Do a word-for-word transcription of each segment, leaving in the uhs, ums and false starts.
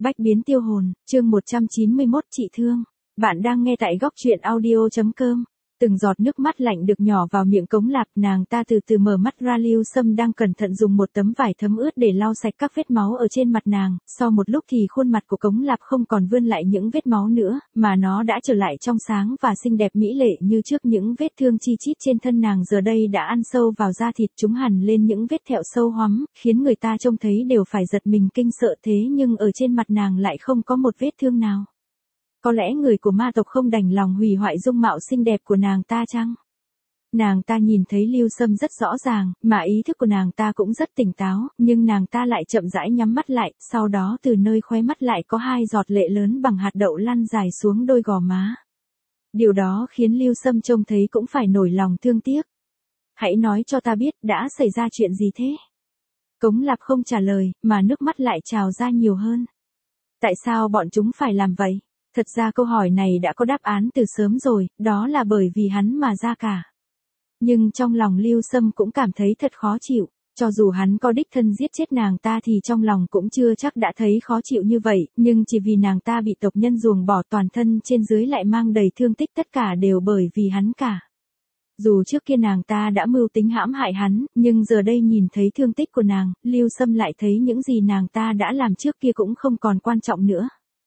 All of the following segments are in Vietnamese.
Bách biến tiêu hồn, chương một trăm chín mươi mốt chị thương. Bạn đang nghe tại góc truyện audio chấm com. Từng giọt nước mắt lạnh được nhỏ vào miệng Cống Lạp, nàng ta từ từ mở mắt ra. Lưu Sâm đang cẩn thận dùng một tấm vải thấm ướt để lau sạch các vết máu ở trên mặt nàng. Sau một lúc thì khuôn mặt của Cống Lạp không còn vươn lại những vết máu nữa, mà nó đã trở lại trong sáng và xinh đẹp mỹ lệ như trước. Những vết thương chi chít trên thân nàng giờ đây đã ăn sâu vào da thịt, chúng hằn lên những vết thẹo sâu hoắm, khiến người ta trông thấy đều phải giật mình kinh sợ. Thế nhưng ở trên mặt nàng lại không có một vết thương nào. Có lẽ người của ma tộc không đành lòng hủy hoại dung mạo xinh đẹp của nàng ta chăng? Nàng ta nhìn thấy Lưu Sâm rất rõ ràng, mà ý thức của nàng ta cũng rất tỉnh táo, nhưng nàng ta lại chậm rãi nhắm mắt lại, sau đó từ nơi khóe mắt lại có hai giọt lệ lớn bằng hạt đậu lăn dài xuống đôi gò má. Điều đó khiến Lưu Sâm trông thấy cũng phải nổi lòng thương tiếc. Hãy nói cho ta biết, đã xảy ra chuyện gì thế? Cống Lạp không trả lời, mà nước mắt lại trào ra nhiều hơn. Tại sao bọn chúng phải làm vậy? Thật ra câu hỏi này đã có đáp án từ sớm rồi, đó là bởi vì hắn mà ra cả. Nhưng trong lòng Lưu Sâm cũng cảm thấy thật khó chịu, cho dù hắn có đích thân giết chết nàng ta thì trong lòng cũng chưa chắc đã thấy khó chịu như vậy, nhưng chỉ vì nàng ta bị tộc nhân ruồng bỏ, toàn thân trên dưới lại mang đầy thương tích, tất cả đều bởi vì hắn cả. Dù trước kia nàng ta đã mưu tính hãm hại hắn, nhưng giờ đây nhìn thấy thương tích của nàng, Lưu Sâm lại thấy những gì nàng ta đã làm trước kia cũng không còn quan trọng nữa.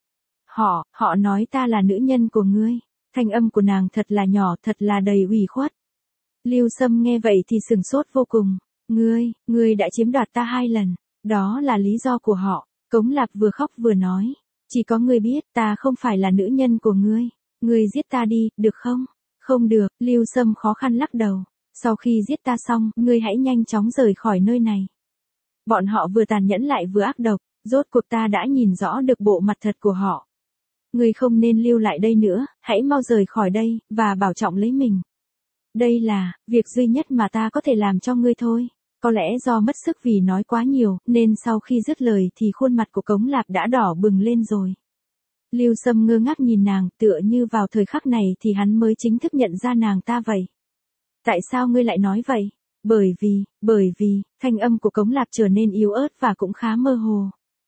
Họ, họ nói ta là nữ nhân của ngươi. Thanh âm của nàng thật là nhỏ, thật là đầy ủy khuất. Lưu Sâm nghe vậy thì sừng sốt vô cùng. Ngươi, ngươi đã chiếm đoạt ta hai lần. Đó là lý do của họ. Cống Lạp vừa khóc vừa nói. Chỉ có ngươi biết, ta không phải là nữ nhân của ngươi. Ngươi giết ta đi, được không? Không được, Lưu Sâm khó khăn lắc đầu. Sau khi giết ta xong, ngươi hãy nhanh chóng rời khỏi nơi này. Bọn họ vừa tàn nhẫn lại vừa ác độc, rốt cuộc ta đã nhìn rõ được bộ mặt thật của họ. Ngươi không nên lưu lại đây nữa, hãy mau rời khỏi đây, và bảo trọng lấy mình. Đây là, việc duy nhất mà ta có thể làm cho ngươi thôi. Có lẽ do mất sức vì nói quá nhiều, nên sau khi dứt lời thì khuôn mặt của Cống Lạp đã đỏ bừng lên rồi. Lưu Sâm ngơ ngác nhìn nàng, tựa như vào thời khắc này thì hắn mới chính thức nhận ra nàng ta vậy. Tại sao ngươi lại nói vậy? Bởi vì, bởi vì, thanh âm của Cống Lạp trở nên yếu ớt và cũng khá mơ hồ.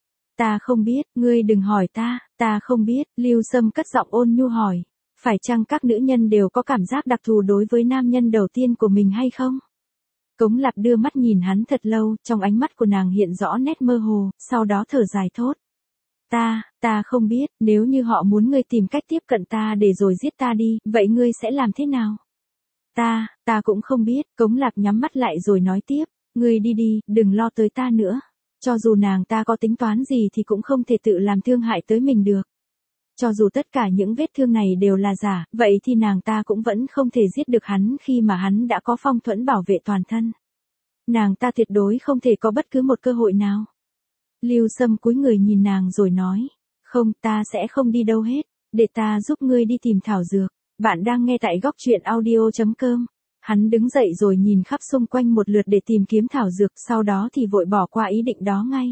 Ta không biết, ngươi đừng hỏi ta, ta không biết, Lưu Sâm cất giọng ôn nhu hỏi. Phải chăng các nữ nhân đều có cảm giác đặc thù đối với nam nhân đầu tiên của mình hay không? Cống Lạp đưa mắt nhìn hắn thật lâu, trong ánh mắt của nàng hiện rõ nét mơ hồ, sau đó thở dài thốt. Ta, ta không biết, nếu như họ muốn ngươi tìm cách tiếp cận ta để rồi giết ta đi, vậy ngươi sẽ làm thế nào? Ta, ta cũng không biết, Cống Lạp nhắm mắt lại rồi nói tiếp, ngươi đi đi, đừng lo tới ta nữa. Cho dù nàng ta có tính toán gì thì cũng không thể tự làm thương hại tới mình được. Cho dù tất cả những vết thương này đều là giả, vậy thì nàng ta cũng vẫn không thể giết được hắn khi mà hắn đã có phong thuẫn bảo vệ toàn thân. Nàng ta tuyệt đối không thể có bất cứ một cơ hội nào. Lưu Sâm cúi người nhìn nàng rồi nói, không, ta sẽ không đi đâu hết, để ta giúp ngươi đi tìm thảo dược. Bạn đang nghe tại góc truyện audio chấm com. Hắn đứng dậy rồi nhìn khắp xung quanh một lượt để tìm kiếm thảo dược, sau đó thì vội bỏ qua ý định đó ngay.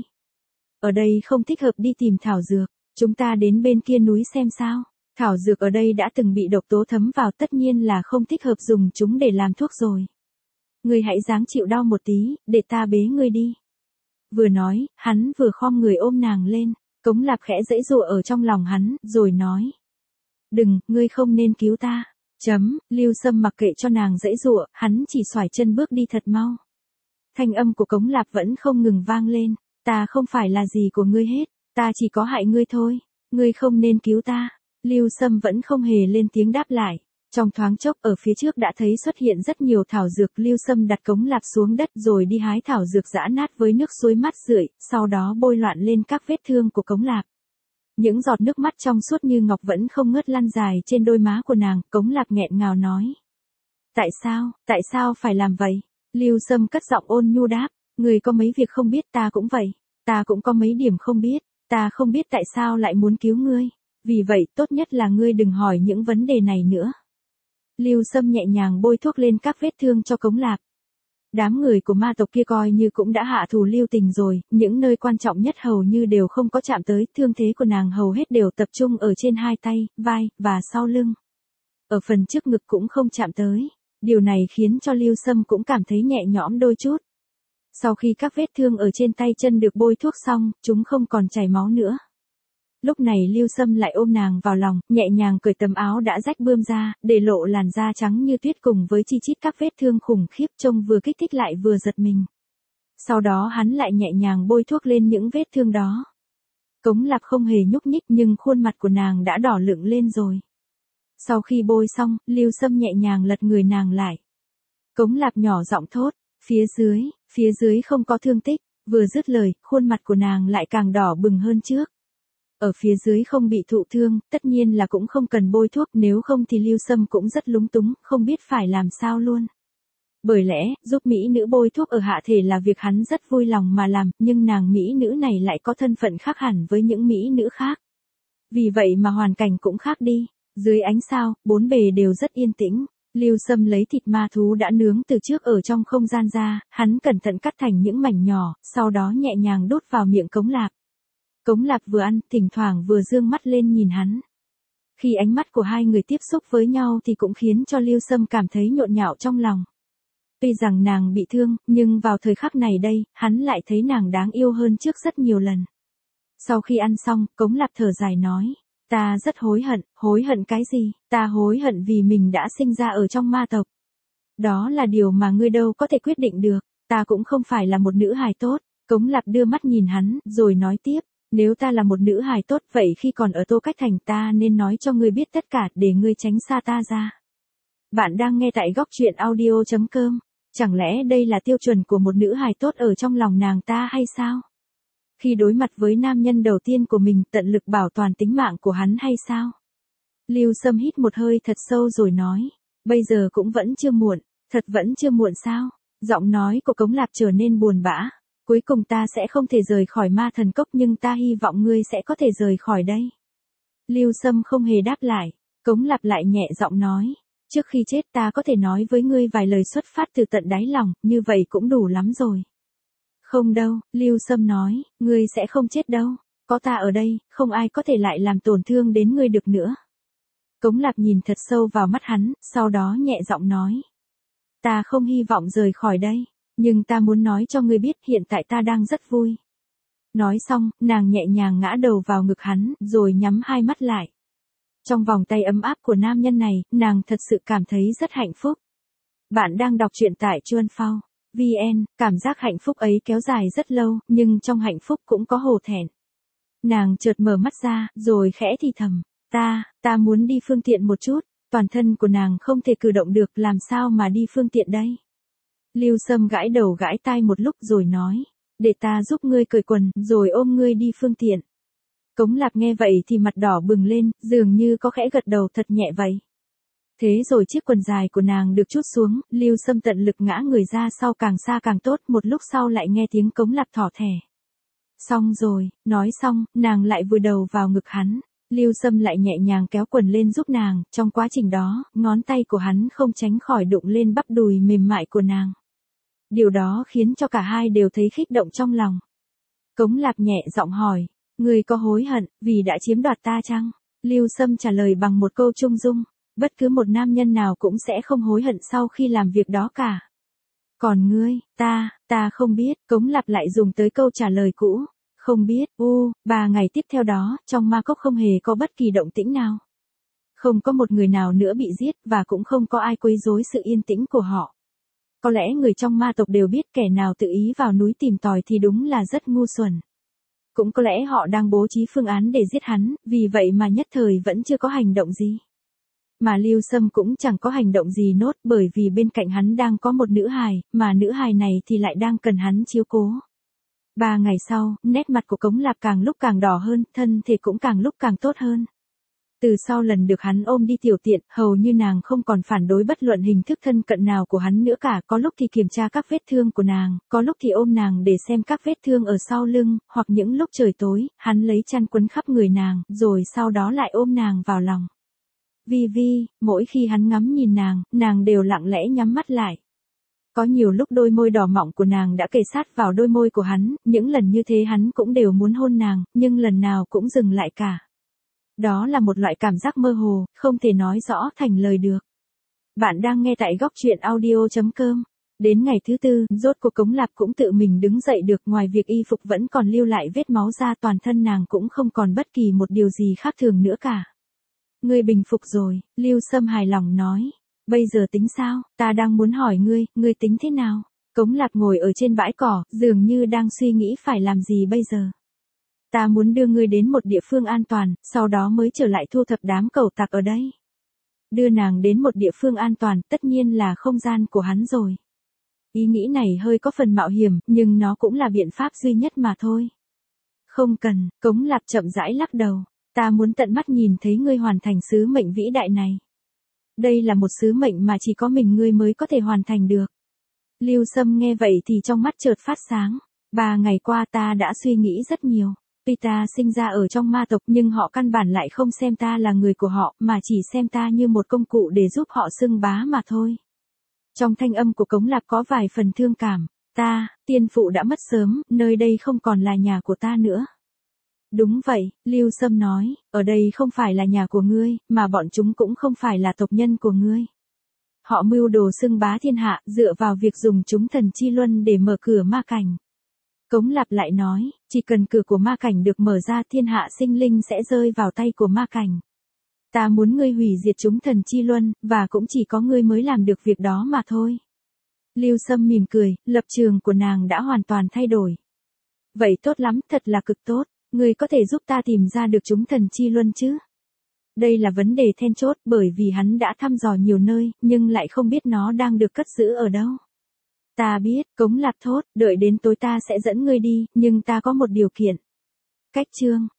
Ở đây không thích hợp đi tìm thảo dược, chúng ta đến bên kia núi xem sao. Thảo dược ở đây đã từng bị độc tố thấm vào, tất nhiên là không thích hợp dùng chúng để làm thuốc rồi. Ngươi hãy dáng chịu đau một tí, để ta bế ngươi đi. Vừa nói, hắn vừa khom người ôm nàng lên, Cống Lạp khẽ giãy giụa ở trong lòng hắn, rồi nói. Đừng, ngươi không nên cứu ta. Chấm, Lưu Sâm mặc kệ cho nàng giãy giụa, hắn chỉ xoải chân bước đi thật mau. Thanh âm của Cống Lạp vẫn không ngừng vang lên, ta không phải là gì của ngươi hết, ta chỉ có hại ngươi thôi, ngươi không nên cứu ta. Lưu Sâm vẫn không hề lên tiếng đáp lại. Trong thoáng chốc ở phía trước đã thấy xuất hiện rất nhiều thảo dược, Lưu Sâm đặt Cống Lạp xuống đất rồi đi hái thảo dược giã nát với nước suối mát rượi, sau đó bôi loạn lên các vết thương của Cống Lạp. Những giọt nước mắt trong suốt như ngọc vẫn không ngớt lăn dài trên đôi má của nàng, Cống Lạp nghẹn ngào nói. Tại sao, tại sao phải làm vậy? Lưu Sâm cất giọng ôn nhu đáp, người có mấy việc không biết, ta cũng vậy, ta cũng có mấy điểm không biết, ta không biết tại sao lại muốn cứu ngươi, vì vậy tốt nhất là ngươi đừng hỏi những vấn đề này nữa. Lưu Sâm nhẹ nhàng bôi thuốc lên các vết thương cho Cống Lạp. Đám người của ma tộc kia coi như cũng đã hạ thủ lưu tình rồi, những nơi quan trọng nhất hầu như đều không có chạm tới, thương thế của nàng hầu hết đều tập trung ở trên hai tay, vai, và sau lưng. Ở phần trước ngực cũng không chạm tới, điều này khiến cho Lưu Sâm cũng cảm thấy nhẹ nhõm đôi chút. Sau khi các vết thương ở trên tay chân được bôi thuốc xong, chúng không còn chảy máu nữa. Lúc này Lưu Sâm lại ôm nàng vào lòng, nhẹ nhàng cởi tấm áo đã rách bươm ra, để lộ làn da trắng như tuyết cùng với chi chít các vết thương khủng khiếp trông vừa kích thích lại vừa giật mình. Sau đó hắn lại nhẹ nhàng bôi thuốc lên những vết thương đó. Cống Lạp không hề nhúc nhích nhưng khuôn mặt của nàng đã đỏ lựng lên rồi. Sau khi bôi xong, Lưu Sâm nhẹ nhàng lật người nàng lại. Cống Lạp nhỏ giọng thốt, phía dưới, phía dưới không có thương tích, vừa dứt lời, khuôn mặt của nàng lại càng đỏ bừng hơn trước. Ở phía dưới không bị thụ thương, tất nhiên là cũng không cần bôi thuốc, nếu không thì Lưu Sâm cũng rất lúng túng, không biết phải làm sao luôn. Bởi lẽ, giúp mỹ nữ bôi thuốc ở hạ thể là việc hắn rất vui lòng mà làm, nhưng nàng mỹ nữ này lại có thân phận khác hẳn với những mỹ nữ khác. Vì vậy mà hoàn cảnh cũng khác đi. Dưới ánh sao, bốn bề đều rất yên tĩnh. Lưu Sâm lấy thịt ma thú đã nướng từ trước ở trong không gian ra, hắn cẩn thận cắt thành những mảnh nhỏ, sau đó nhẹ nhàng đút vào miệng Cống Lạp. Cống Lạp vừa ăn, thỉnh thoảng vừa dương mắt lên nhìn hắn. Khi ánh mắt của hai người tiếp xúc với nhau thì cũng khiến cho Lưu Sâm cảm thấy nhộn nhạo trong lòng. Tuy rằng nàng bị thương, nhưng vào thời khắc này đây, hắn lại thấy nàng đáng yêu hơn trước rất nhiều lần. Sau khi ăn xong, Cống Lạp thở dài nói, ta rất hối hận, hối hận cái gì, ta hối hận vì mình đã sinh ra ở trong ma tộc. Đó là điều mà ngươi đâu có thể quyết định được, ta cũng không phải là một nữ hài tốt. Cống Lạp đưa mắt nhìn hắn, rồi nói tiếp, nếu ta là một nữ hài tốt vậy khi còn ở Tô Cách Thành ta nên nói cho ngươi biết tất cả để ngươi tránh xa ta ra. Bạn đang nghe tại góc truyện audio chấm com. Chẳng lẽ đây là tiêu chuẩn của một nữ hài tốt ở trong lòng nàng ta hay sao? Khi đối mặt với nam nhân đầu tiên của mình tận lực bảo toàn tính mạng của hắn hay sao? Lưu Sâm hít một hơi thật sâu rồi nói, bây giờ cũng vẫn chưa muộn, thật vẫn chưa muộn sao? Giọng nói của Cống Lạp trở nên buồn bã, cuối cùng ta sẽ không thể rời khỏi ma thần cốc nhưng ta hy vọng ngươi sẽ có thể rời khỏi đây. Lưu Sâm không hề đáp lại, Cống Lạp lại nhẹ giọng nói, trước khi chết ta có thể nói với ngươi vài lời xuất phát từ tận đáy lòng, như vậy cũng đủ lắm rồi. Không đâu, Lưu Sâm nói, ngươi sẽ không chết đâu, có ta ở đây, không ai có thể lại làm tổn thương đến ngươi được nữa. Cống Lạp nhìn thật sâu vào mắt hắn, sau đó nhẹ giọng nói, ta không hy vọng rời khỏi đây, nhưng ta muốn nói cho ngươi biết hiện tại ta đang rất vui. Nói xong, nàng nhẹ nhàng ngã đầu vào ngực hắn, rồi nhắm hai mắt lại. Trong vòng tay ấm áp của nam nhân này, nàng thật sự cảm thấy rất hạnh phúc. Bạn đang đọc truyện tại Chuan Phao chấm vn, cảm giác hạnh phúc ấy kéo dài rất lâu, nhưng trong hạnh phúc cũng có hổ thẹn. Nàng chợt mở mắt ra, rồi khẽ thì thầm, ta, ta muốn đi phương tiện một chút, toàn thân của nàng không thể cử động được, làm sao mà đi phương tiện đây? Lưu Sâm gãi đầu gãi tai một lúc rồi nói, để ta giúp ngươi cởi quần, rồi ôm ngươi đi phương tiện. Cống Lạp nghe vậy thì mặt đỏ bừng lên, dường như có khẽ gật đầu thật nhẹ vậy. Thế rồi chiếc quần dài của nàng được trút xuống, Lưu Sâm tận lực ngã người ra sau càng xa càng tốt, một lúc sau lại nghe tiếng Cống Lạp thỏ thẻ. Xong rồi, nói xong, nàng lại vùi đầu vào ngực hắn. Lưu Sâm lại nhẹ nhàng kéo quần lên giúp nàng, trong quá trình đó, ngón tay của hắn không tránh khỏi đụng lên bắp đùi mềm mại của nàng. Điều đó khiến cho cả hai đều thấy khích động trong lòng. Cống Lạp nhẹ giọng hỏi, ngươi có hối hận vì đã chiếm đoạt ta chăng? Lưu Sâm trả lời bằng một câu trung dung, bất cứ một nam nhân nào cũng sẽ không hối hận sau khi làm việc đó cả. Còn ngươi, ta, ta không biết, Cống Lạp lại dùng tới câu trả lời cũ, không biết, u, ba ngày tiếp theo đó, trong ma cốc không hề có bất kỳ động tĩnh nào. Không có một người nào nữa bị giết, và cũng không có ai quấy rối sự yên tĩnh của họ. Có lẽ người trong ma tộc đều biết kẻ nào tự ý vào núi tìm tòi thì đúng là rất ngu xuẩn. Cũng có lẽ họ đang bố trí phương án để giết hắn, vì vậy mà nhất thời vẫn chưa có hành động gì. Mà Lưu Sâm cũng chẳng có hành động gì nốt, bởi vì bên cạnh hắn đang có một nữ hài, mà nữ hài này thì lại đang cần hắn chiếu cố. Ba ngày sau, nét mặt của Cống Lạp càng lúc càng đỏ hơn, thân thể cũng càng lúc càng tốt hơn. Từ sau lần được hắn ôm đi tiểu tiện, hầu như nàng không còn phản đối bất luận hình thức thân cận nào của hắn nữa cả, có lúc thì kiểm tra các vết thương của nàng, có lúc thì ôm nàng để xem các vết thương ở sau lưng, hoặc những lúc trời tối, hắn lấy chăn quấn khắp người nàng, rồi sau đó lại ôm nàng vào lòng. Vi Vi, mỗi khi hắn ngắm nhìn nàng, nàng đều lặng lẽ nhắm mắt lại. Có nhiều lúc đôi môi đỏ mọng của nàng đã kề sát vào đôi môi của hắn, những lần như thế hắn cũng đều muốn hôn nàng, nhưng lần nào cũng dừng lại cả. Đó là một loại cảm giác mơ hồ, không thể nói rõ thành lời được. Bạn đang nghe tại góc truyện audio chấm com. Đến ngày thứ tư, rốt cuộc Cống Lạp cũng tự mình đứng dậy được, ngoài việc y phục vẫn còn lưu lại vết máu ra, toàn thân nàng cũng không còn bất kỳ một điều gì khác thường nữa cả. Ngươi bình phục rồi, Lưu Sâm hài lòng nói. Bây giờ tính sao, ta đang muốn hỏi ngươi, ngươi tính thế nào? Cống Lạp ngồi ở trên bãi cỏ, dường như đang suy nghĩ phải làm gì bây giờ. Ta muốn đưa ngươi đến một địa phương an toàn, sau đó mới trở lại thu thập đám cẩu tặc ở đây. Đưa nàng đến một địa phương an toàn, tất nhiên là không gian của hắn rồi. Ý nghĩ này hơi có phần mạo hiểm, nhưng nó cũng là biện pháp duy nhất mà thôi. Không cần, Cống Lạp chậm rãi lắc đầu. Ta muốn tận mắt nhìn thấy ngươi hoàn thành sứ mệnh vĩ đại này. Đây là một sứ mệnh mà chỉ có mình ngươi mới có thể hoàn thành được. Lưu Sâm nghe vậy thì trong mắt chợt phát sáng. Ba ngày qua ta đã suy nghĩ rất nhiều. Tuy ta sinh ra ở trong ma tộc nhưng họ căn bản lại không xem ta là người của họ, mà chỉ xem ta như một công cụ để giúp họ xưng bá mà thôi. Trong thanh âm của Cống Lạp có vài phần thương cảm. Ta, tiên phụ đã mất sớm, nơi đây không còn là nhà của ta nữa. Đúng vậy, Lưu Sâm nói, ở đây không phải là nhà của ngươi, mà bọn chúng cũng không phải là tộc nhân của ngươi. Họ mưu đồ xưng bá thiên hạ, dựa vào việc dùng chúng thần chi luân để mở cửa ma cảnh. Cống Lạp lại nói, chỉ cần cửa của ma cảnh được mở ra, thiên hạ sinh linh sẽ rơi vào tay của ma cảnh. Ta muốn ngươi hủy diệt chúng thần chi luân, và cũng chỉ có ngươi mới làm được việc đó mà thôi. Lưu Sâm mỉm cười, lập trường của nàng đã hoàn toàn thay đổi. Vậy tốt lắm, thật là cực tốt. Ngươi có thể giúp ta tìm ra được chúng thần chi luân chứ? Đây là vấn đề then chốt, bởi vì hắn đã thăm dò nhiều nơi, nhưng lại không biết nó đang được cất giữ ở đâu. Ta biết, Cống Lạp thốt, đợi đến tối ta sẽ dẫn ngươi đi, nhưng ta có một điều kiện. Cách chương.